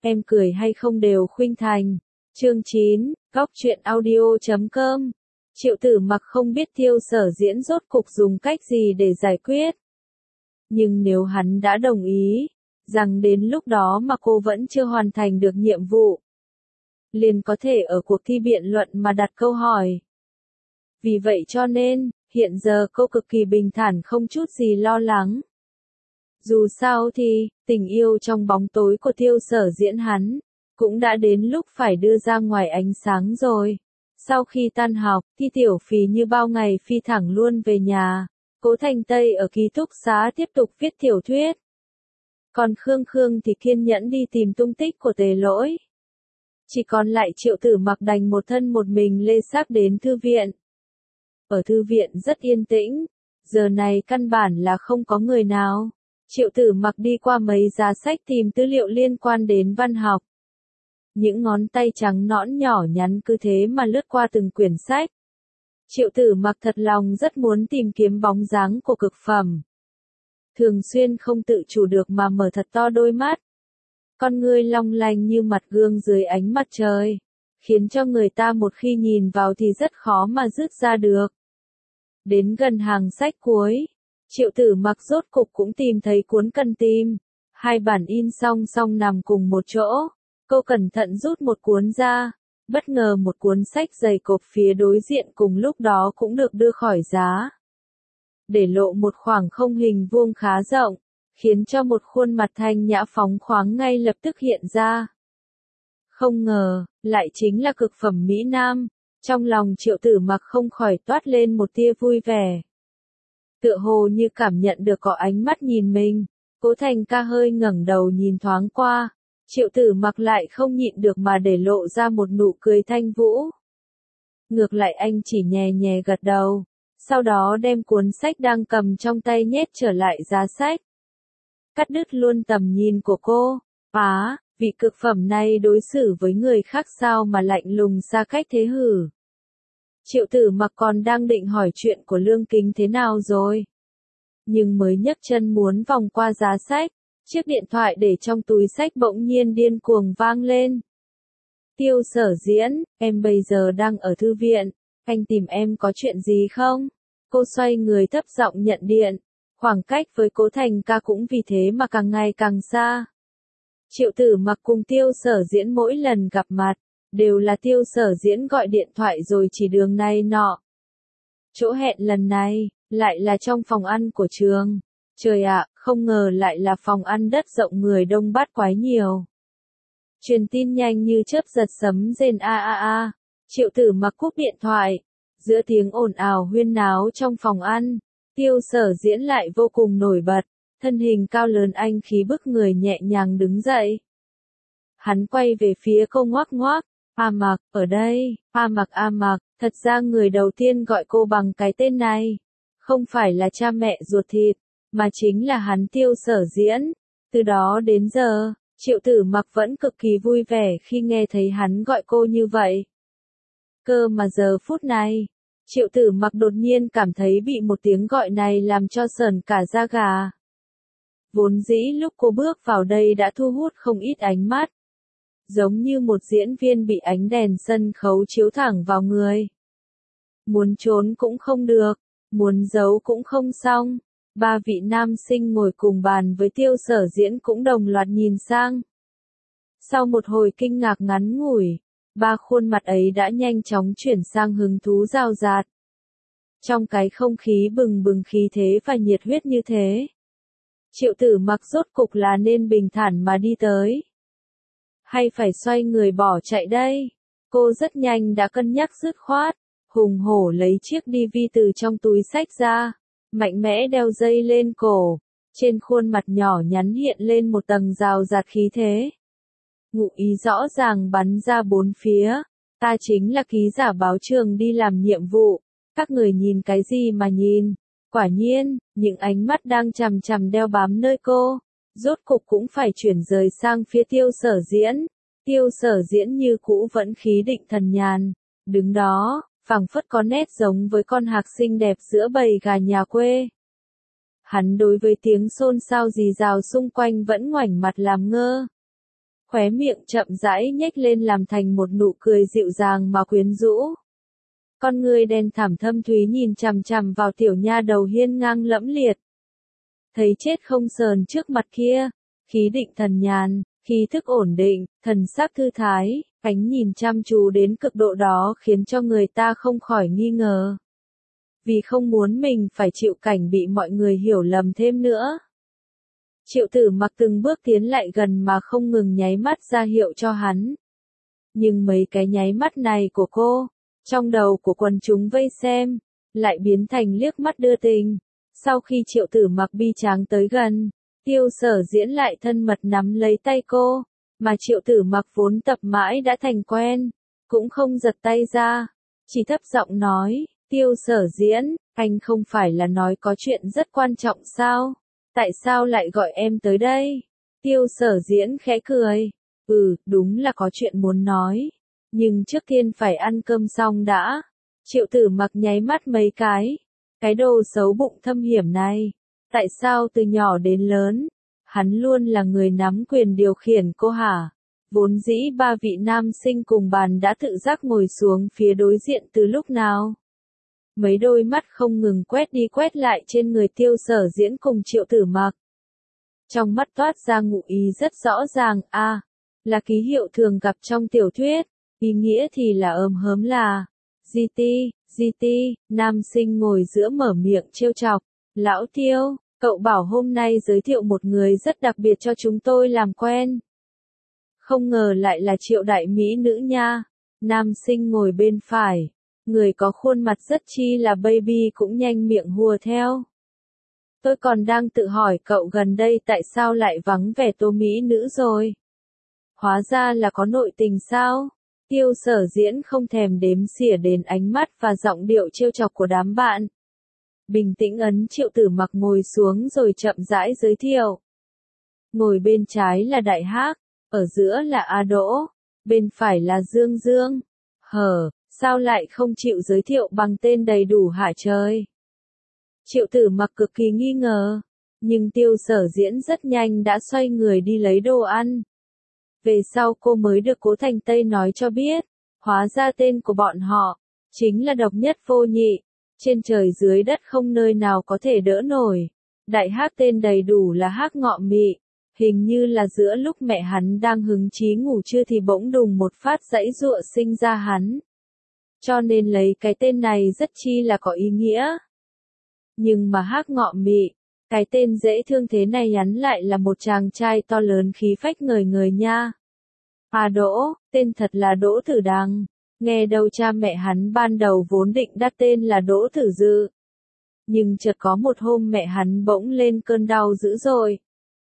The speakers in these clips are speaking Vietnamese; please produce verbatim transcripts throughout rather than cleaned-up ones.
em cười hay không đều khuynh thành. Chương chín, góc truyện audio chấm com. Triệu Tử Mặc không biết Tiêu Sở Diễn rốt cục dùng cách gì để giải quyết. Nhưng nếu hắn đã đồng ý, rằng đến lúc đó mà cô vẫn chưa hoàn thành được nhiệm vụ, liền có thể ở cuộc thi biện luận mà đặt câu hỏi. Vì vậy cho nên, hiện giờ cô cực kỳ bình thản không chút gì lo lắng. Dù sao thì, tình yêu trong bóng tối của Tiêu Sở Diễn hắn, cũng đã đến lúc phải đưa ra ngoài ánh sáng rồi. Sau khi tan học, Thi Tiểu Phì như bao ngày phi thẳng luôn về nhà. Cố Thành Tây ở ký túc xá tiếp tục viết tiểu thuyết. Còn Khương Khương thì kiên nhẫn đi tìm tung tích của Tề Lỗi. Chỉ còn lại Triệu Tử Mặc đành một thân một mình lê xác đến thư viện. Ở thư viện rất yên tĩnh, giờ này căn bản là không có người nào. Triệu Tử Mặc đi qua mấy giá sách tìm tư liệu liên quan đến văn học. Những ngón tay trắng nõn nhỏ nhắn cứ thế mà lướt qua từng quyển sách. Triệu Tử Mặc thật lòng rất muốn tìm kiếm bóng dáng của cực phẩm. Thường xuyên không tự chủ được mà mở thật to đôi mắt. Con ngươi long lanh như mặt gương dưới ánh mặt trời, khiến cho người ta một khi nhìn vào thì rất khó mà dứt ra được. Đến gần hàng sách cuối, Triệu Tử Mặc rốt cục cũng tìm thấy cuốn cần tìm. Hai bản in song song nằm cùng một chỗ. Cô cẩn thận rút một cuốn ra. Bất ngờ một cuốn sách dày cộp phía đối diện cùng lúc đó cũng được đưa khỏi giá. Để lộ một khoảng không hình vuông khá rộng, khiến cho một khuôn mặt thanh nhã phóng khoáng ngay lập tức hiện ra. Không ngờ, lại chính là cực phẩm Mỹ Nam. Trong lòng Triệu Tử Mặc không khỏi toát lên một tia vui vẻ. Tựa hồ như cảm nhận được có ánh mắt nhìn mình, Cố Thành ca hơi ngẩng đầu nhìn thoáng qua. Triệu Tử Mặc lại không nhịn được mà để lộ ra một nụ cười thanh vũ. Ngược lại anh chỉ nhẹ nhẹ gật đầu, sau đó đem cuốn sách đang cầm trong tay nhét trở lại giá sách. Cắt đứt luôn tầm nhìn của cô. Á, vị cực phẩm này đối xử với người khác sao mà lạnh lùng xa cách thế hử? Triệu Tử Mặc còn đang định hỏi chuyện của Lương Kính thế nào rồi. Nhưng mới nhấc chân muốn vòng qua giá sách, chiếc điện thoại để trong túi sách bỗng nhiên điên cuồng vang lên. Tiêu Sở Diễn, em bây giờ đang ở thư viện, anh tìm em có chuyện gì không? Cô xoay người thấp giọng nhận điện, khoảng cách với Cố Thành ca cũng vì thế mà càng ngày càng xa. Triệu Tử Mặc cùng Tiêu Sở Diễn mỗi lần gặp mặt, đều là Tiêu Sở Diễn gọi điện thoại rồi chỉ đường này nọ. Chỗ hẹn lần này, lại là trong phòng ăn của trường. Trời ạ, không ngờ lại là phòng ăn đất rộng người đông bát quái nhiều. Truyền tin nhanh như chớp giật sấm rền a a a. Triệu Tử Mặc cúp điện thoại. Giữa tiếng ồn ào huyên náo trong phòng ăn, Tiêu Sở Diễn lại vô cùng nổi bật. Thân hình cao lớn anh khí bức người nhẹ nhàng đứng dậy. Hắn quay về phía cô ngoác ngoác. A Mặc, ở đây, A Mặc A Mặc, thật ra người đầu tiên gọi cô bằng cái tên này. Không phải là cha mẹ ruột thịt, mà chính là hắn Tiêu Sở Diễn. Từ đó đến giờ, Triệu Tử Mặc vẫn cực kỳ vui vẻ khi nghe thấy hắn gọi cô như vậy. Cơ mà giờ phút này, Triệu Tử Mặc đột nhiên cảm thấy bị một tiếng gọi này làm cho sởn cả da gà. Vốn dĩ lúc cô bước vào đây đã thu hút không ít ánh mắt. Giống như một diễn viên bị ánh đèn sân khấu chiếu thẳng vào người. Muốn trốn cũng không được, muốn giấu cũng không xong. Ba vị nam sinh ngồi cùng bàn với Tiêu Sở Diễn cũng đồng loạt nhìn sang. Sau một hồi kinh ngạc ngắn ngủi, ba khuôn mặt ấy đã nhanh chóng chuyển sang hứng thú rào rạt. Trong cái không khí bừng bừng khí thế và nhiệt huyết như thế, Triệu Tử Mặc rốt cục là nên bình thản mà đi tới, hay phải xoay người bỏ chạy đây? Cô rất nhanh đã cân nhắc dứt khoát, hùng hổ lấy chiếc đi vi từ trong túi xách ra, mạnh mẽ đeo dây lên cổ, trên khuôn mặt nhỏ nhắn hiện lên một tầng rào rạt khí thế. Ngụ ý rõ ràng bắn ra bốn phía, ta chính là ký giả báo trường đi làm nhiệm vụ, các người nhìn cái gì mà nhìn? Quả nhiên, những ánh mắt đang chằm chằm đeo bám nơi cô, rốt cục cũng phải chuyển rời sang phía Tiêu Sở Diễn. Tiêu Sở Diễn như cũ vẫn khí định thần nhàn, đứng đó, phảng phất có nét giống với con hạc xinh đẹp giữa bầy gà nhà quê. Hắn đối với tiếng xôn xao rì rào xung quanh vẫn ngoảnh mặt làm ngơ. khóe miệng chậm rãi nhếch lên làm thành một nụ cười dịu dàng mà quyến rũ. Con người đen thẳm thâm thúy nhìn chằm chằm vào tiểu nha đầu hiên ngang lẫm liệt. Thấy chết không sờn trước mặt kia, khí định thần nhàn, khí thức ổn định, thần sắc thư thái, ánh nhìn chăm chú đến cực độ đó khiến cho người ta không khỏi nghi ngờ. Vì không muốn mình phải chịu cảnh bị mọi người hiểu lầm thêm nữa. Triệu Tử Mặc từng bước tiến lại gần mà không ngừng nháy mắt ra hiệu cho hắn. Nhưng mấy cái nháy mắt này của cô, trong đầu của quần chúng vây xem, lại biến thành liếc mắt đưa tình. Sau khi Triệu Tử Mặc bi tráng tới gần, Tiêu Sở Diễn lại thân mật nắm lấy tay cô, mà Triệu Tử Mặc vốn tập mãi đã thành quen, cũng không giật tay ra, chỉ thấp giọng nói, Tiêu Sở Diễn, anh không phải là nói có chuyện rất quan trọng sao? Tại sao lại gọi em tới đây? Tiêu Sở Diễn khẽ cười, ừ, đúng là có chuyện muốn nói, nhưng trước tiên phải ăn cơm xong đã. Triệu Tử Mặc nháy mắt mấy cái, cái đồ xấu bụng thâm hiểm này, tại sao từ nhỏ đến lớn, hắn luôn là người nắm quyền điều khiển cô hả? Vốn dĩ ba vị nam sinh cùng bàn đã tự giác ngồi xuống phía đối diện từ lúc nào? Mấy đôi mắt không ngừng quét đi quét lại trên người Tiêu Sở Diễn cùng Triệu Tử Mặc. Trong mắt toát ra ngụ ý rất rõ ràng, a, à, là ký hiệu thường gặp trong tiểu thuyết, ý nghĩa thì là ờm hớm là, gi ti, gi ti, nam sinh ngồi giữa mở miệng trêu chọc, lão Tiêu, cậu bảo hôm nay giới thiệu một người rất đặc biệt cho chúng tôi làm quen. Không ngờ lại là Triệu đại mỹ nữ nha, nam sinh ngồi bên phải. Người có khuôn mặt rất chi là baby cũng nhanh miệng hùa theo. Tôi còn đang tự hỏi cậu gần đây tại sao lại vắng vẻ tô mỹ nữ rồi. Hóa ra là có nội tình sao? Tiêu Sở Diễn không thèm đếm xỉa đến ánh mắt và giọng điệu trêu chọc của đám bạn. Bình tĩnh ấn Triệu Tử Mặc ngồi xuống rồi chậm rãi giới thiệu. Ngồi bên trái là Đại Hắc, ở giữa là A Đỗ, bên phải là Dương Dương. Hờ, sao lại không chịu giới thiệu bằng tên đầy đủ hả trời? Triệu Tử Mặc cực kỳ nghi ngờ, nhưng Tiêu Sở Diễn rất nhanh đã xoay người đi lấy đồ ăn. Về sau cô mới được Cố Thành Tây nói cho biết, hóa ra tên của bọn họ, chính là độc nhất vô nhị, trên trời dưới đất không nơi nào có thể đỡ nổi. Đại Hắc tên đầy đủ là Hắc Ngọ Mị, hình như là giữa lúc mẹ hắn đang hứng chí ngủ trưa thì bỗng đùng một phát giãy giụa sinh ra hắn. Cho nên lấy cái tên này rất chi là có ý nghĩa. Nhưng mà Hắc Ngọ Mị, cái tên dễ thương thế này hắn lại là một chàng trai to lớn khí phách ngời ngời nha. À Đỗ, tên thật là Đỗ Tử Đằng, nghe đâu cha mẹ hắn ban đầu vốn định đặt tên là Đỗ Tử Dự. Nhưng chợt có một hôm mẹ hắn bỗng lên cơn đau dữ dội.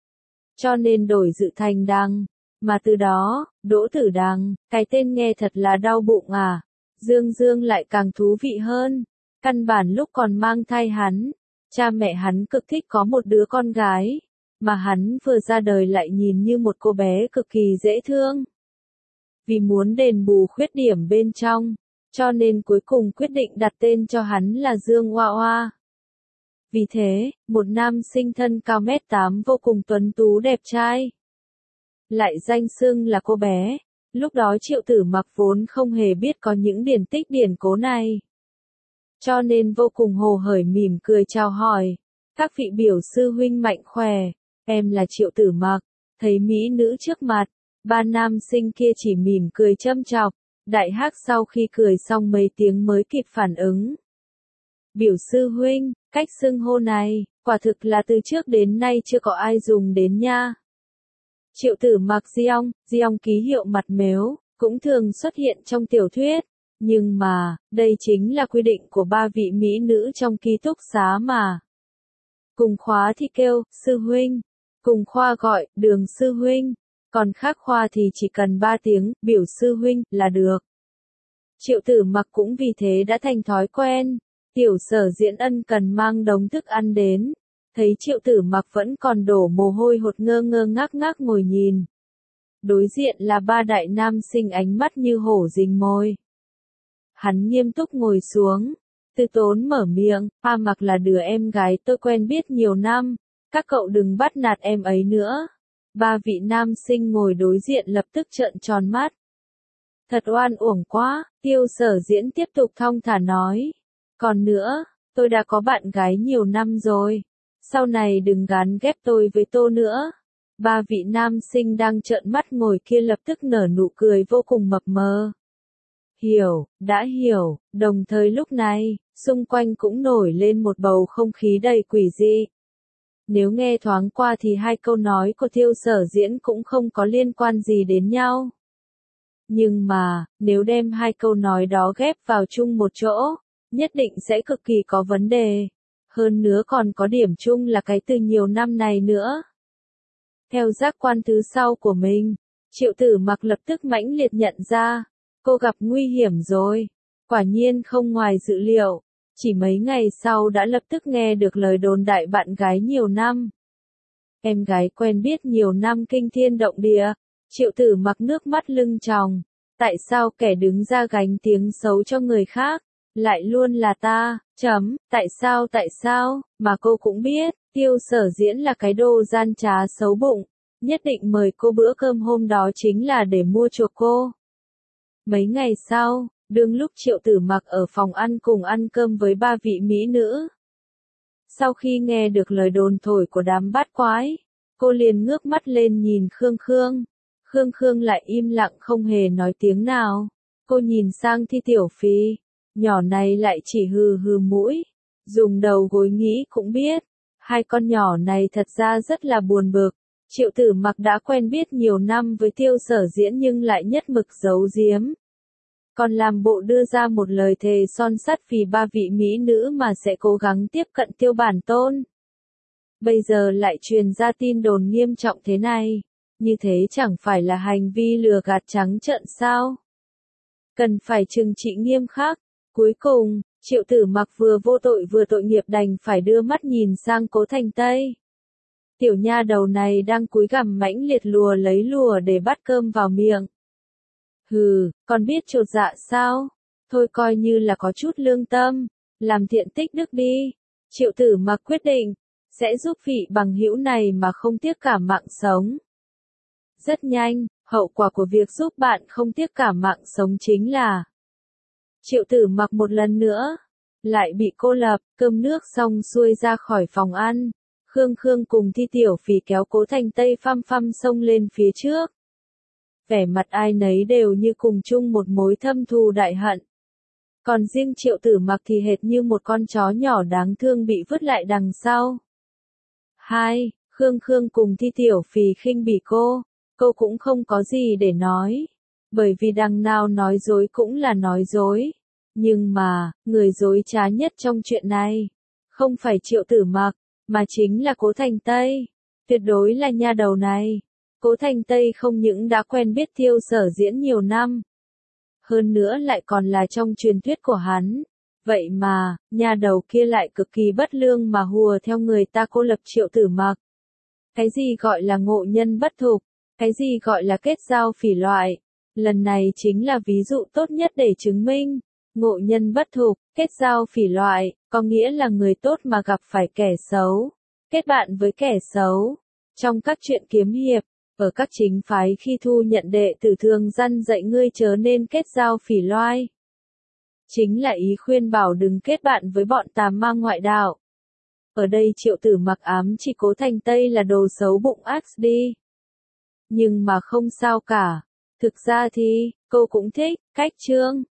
Cho nên đổi Dự thành Đằng, mà từ đó, Đỗ Tử Đằng, cái tên nghe thật là đau bụng à. Dương Dương lại càng thú vị hơn, căn bản lúc còn mang thai hắn, cha mẹ hắn cực thích có một đứa con gái, mà hắn vừa ra đời lại nhìn như một cô bé cực kỳ dễ thương. Vì muốn đền bù khuyết điểm bên trong, cho nên cuối cùng quyết định đặt tên cho hắn là Dương Hoa Hoa. Vì thế, một nam sinh thân cao mét tám vô cùng tuấn tú đẹp trai, lại danh xưng là cô bé. Lúc đó Triệu Tử Mặc vốn không hề biết có những điển tích điển cố này. Cho nên vô cùng hồ hởi mỉm cười chào hỏi. Các vị biểu sư huynh mạnh khỏe, em là Triệu Tử Mặc. Thấy mỹ nữ trước mặt, ba nam sinh kia chỉ mỉm cười châm chọc. Đại Hắc sau khi cười xong mấy tiếng mới kịp phản ứng. Biểu sư huynh, cách xưng hô này, quả thực là từ trước đến nay chưa có ai dùng đến nha. Triệu Tử Mặc Giong, Giong ký hiệu mặt mếu, cũng thường xuất hiện trong tiểu thuyết. Nhưng mà, đây chính là quy định của ba vị mỹ nữ trong ký túc xá mà. Cùng khóa thì kêu, sư huynh. Cùng khoa gọi, Đường sư huynh. Còn khác khoa thì chỉ cần ba tiếng, biểu sư huynh, là được. Triệu Tử Mặc cũng vì thế đã thành thói quen. Tiểu Sở Diễn ân cần mang đống thức ăn đến. Thấy Triệu Tử Mặc vẫn còn đổ mồ hôi hột ngơ ngơ ngác ngác ngồi nhìn. Đối diện là ba đại nam sinh ánh mắt như hổ rình mồi. Hắn nghiêm túc ngồi xuống, từ tốn mở miệng, A Mặc là đứa em gái tôi quen biết nhiều năm, các cậu đừng bắt nạt em ấy nữa. Ba vị nam sinh ngồi đối diện lập tức trợn tròn mắt. Thật oan uổng quá, Tiêu Sở Diễn tiếp tục thong thả nói. Còn nữa, tôi đã có bạn gái nhiều năm rồi. Sau này đừng gán ghép tôi với Tô nữa. Ba vị nam sinh đang trợn mắt ngồi kia lập tức nở nụ cười vô cùng mập mờ. Hiểu, đã hiểu, đồng thời lúc này, xung quanh cũng nổi lên một bầu không khí đầy quỷ dị. Nếu nghe thoáng qua thì hai câu nói của Tiêu Sở Diễn cũng không có liên quan gì đến nhau. Nhưng mà, nếu đem hai câu nói đó ghép vào chung một chỗ, nhất định sẽ cực kỳ có vấn đề. Hơn nữa còn có điểm chung là cái từ nhiều năm này nữa. Theo giác quan thứ sau của mình, Triệu Tử Mặc lập tức mãnh liệt nhận ra, cô gặp nguy hiểm rồi. Quả nhiên không ngoài dự liệu, chỉ mấy ngày sau đã lập tức nghe được lời đồn đại bạn gái nhiều năm. Em gái quen biết nhiều năm kinh thiên động địa, Triệu Tử Mặc nước mắt lưng tròng. Tại sao kẻ đứng ra gánh tiếng xấu cho người khác, lại luôn là ta, chấm, tại sao tại sao, mà cô cũng biết, Tiêu Sở Diễn là cái đồ gian trá xấu bụng, nhất định mời cô bữa cơm hôm đó chính là để mua chuộc cô. Mấy ngày sau, đương lúc Triệu Tử Mặc ở phòng ăn cùng ăn cơm với ba vị mỹ nữ. Sau khi nghe được lời đồn thổi của đám bát quái, cô liền ngước mắt lên nhìn Khương Khương. Khương Khương lại im lặng không hề nói tiếng nào. Cô nhìn sang Thi Tiểu Phi, nhỏ này lại chỉ hừ hừ mũi, dùng đầu gối nghĩ cũng biết, hai con nhỏ này thật ra rất là buồn bực. Triệu Tử Mặc đã quen biết nhiều năm với Tiêu Sở Diễn nhưng lại nhất mực giấu giếm. Còn làm bộ đưa ra một lời thề son sắt vì ba vị mỹ nữ mà sẽ cố gắng tiếp cận Tiêu Bản Tôn. Bây giờ lại truyền ra tin đồn nghiêm trọng thế này. Như thế chẳng phải là hành vi lừa gạt trắng trợn sao? Cần phải trừng trị nghiêm khắc. Cuối cùng, Triệu Tử Mặc vừa vô tội vừa tội nghiệp đành phải đưa mắt nhìn sang Cố Thành Tây. Tiểu nha đầu này đang cúi gằm mãnh liệt lùa lấy lùa để bắt cơm vào miệng. Hừ, còn biết chột dạ sao? Thôi coi như là có chút lương tâm, làm thiện tích đức đi. Triệu Tử Mặc quyết định, sẽ giúp vị bằng hữu này mà không tiếc cả mạng sống. Rất nhanh, hậu quả của việc giúp bạn không tiếc cả mạng sống chính là Triệu Tử Mặc một lần nữa lại bị cô lập. Cơm nước xong xuôi ra khỏi phòng ăn, Khương Khương cùng Thi Tiểu Phì kéo Cố Thành Tây phăm phăm xông lên phía trước. Vẻ mặt ai nấy đều như cùng chung một mối thâm thù đại hận. Còn riêng Triệu Tử Mặc thì hệt như một con chó nhỏ đáng thương bị vứt lại đằng sau. Hai, Khương Khương cùng Thi Tiểu Phì khinh bỉ cô. Cô cũng không có gì để nói, bởi vì đằng nào nói dối cũng là nói dối. Nhưng mà, người dối trá nhất trong chuyện này, không phải Triệu Tử Mặc, mà chính là Cố Thành Tây. Tuyệt đối là nha đầu này. Cố Thành Tây không những đã quen biết Tiêu Sở Diễn nhiều năm, hơn nữa lại còn là trong truyền thuyết của hắn. Vậy mà, nha đầu kia lại cực kỳ bất lương mà hùa theo người ta cô lập Triệu Tử Mặc. Cái gì gọi là ngộ nhân bất thục? Cái gì gọi là kết giao phỉ loại? Lần này chính là ví dụ tốt nhất để chứng minh. Ngộ nhân bất thục, kết giao phỉ loại, có nghĩa là người tốt mà gặp phải kẻ xấu. Kết bạn với kẻ xấu. Trong các chuyện kiếm hiệp, ở các chính phái khi thu nhận đệ tử thường răn dạy ngươi chớ nên kết giao phỉ loai. Chính là ý khuyên bảo đừng kết bạn với bọn tà ma ngoại đạo. Ở đây Triệu Tử Mặc ám chỉ Cố Thành Tây là đồ xấu bụng ác đi. Nhưng mà không sao cả. Thực ra thì, cô cũng thích, cách chương.